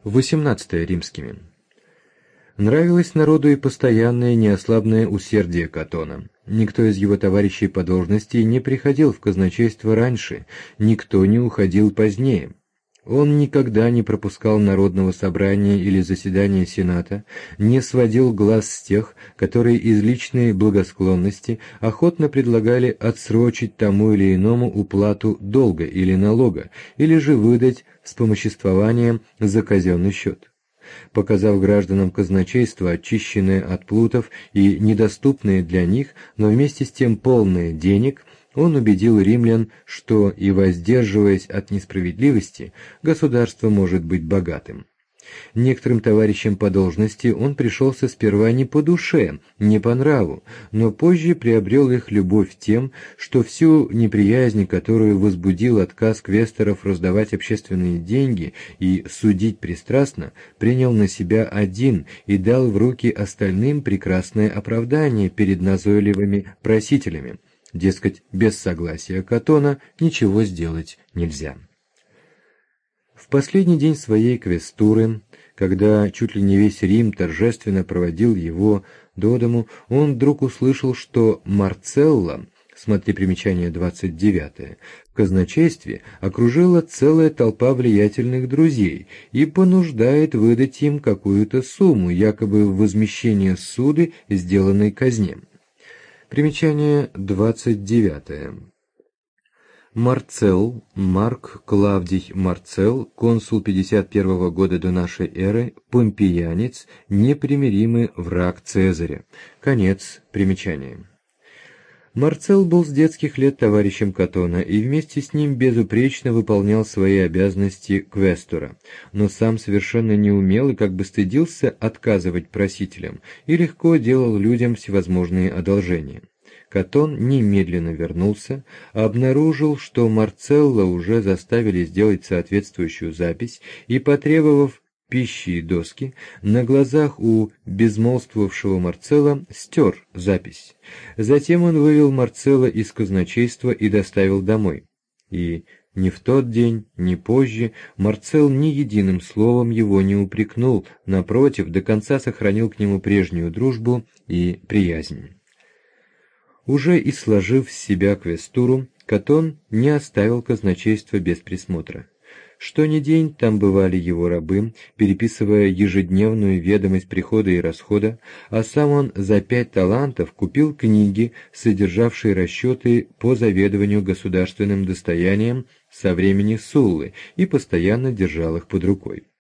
18 римскими. Нравилось народу и постоянное неослабное усердие Катона. Никто из его товарищей по должности не приходил в казначейство раньше, никто не уходил позднее. Он никогда не пропускал народного собрания или заседания Сената, не сводил глаз с тех, которые из личной благосклонности охотно предлагали отсрочить тому или иному уплату долга или налога, или же выдать вспомоществование за казенный счет. Показав гражданам казначейство, очищенное от плутов и недоступное для них, но вместе с тем полное денег, он убедил римлян, что и воздерживаясь от несправедливости, государство может быть богатым. Некоторым товарищам по должности он пришелся сперва не по душе, не по нраву, но позже приобрел их любовь тем, что всю неприязнь, которую возбудил отказ квесторов раздавать общественные деньги и судить пристрастно, принял на себя один и дал в руки остальным прекрасное оправдание перед назойливыми просителями. Дескать, без согласия Катона ничего сделать нельзя. В последний день своей квестуры, когда чуть ли не весь Рим торжественно проводил его до дому, он вдруг услышал, что Марцелла, смотри примечание 29, в казначействе окружила целая толпа влиятельных друзей и понуждает выдать им какую-то сумму, якобы в возмещение ссуды, сделанной казне. Примечание 29. Марцелл, Марк Клавдий Марцелл, консул 51 года до нашей эры, помпеянец, непримиримый враг Цезаря. Конец примечания. Марцелл был с детских лет товарищем Катона и вместе с ним безупречно выполнял свои обязанности квестора, но сам совершенно не умел и как бы стыдился отказывать просителям и легко делал людям всевозможные одолжения. Катон немедленно вернулся, обнаружил, что Марцелла уже заставили сделать соответствующую запись и, потребовав пищи и доски, на глазах у безмолвствовавшего Марцелла стер запись. Затем он вывел Марцелла из казначейства и доставил домой. И ни в тот день, ни позже Марцелл ни единым словом его не упрекнул, напротив, до конца сохранил к нему прежнюю дружбу и приязнь. Уже и сложив с себя квестуру, Катон не оставил казначейство без присмотра. Что ни день там бывали его рабы, переписывая ежедневную ведомость прихода и расхода, а сам он за 5 талантов купил книги, содержавшие расчеты по заведованию государственным достоянием со времени Суллы, и постоянно держал их под рукой.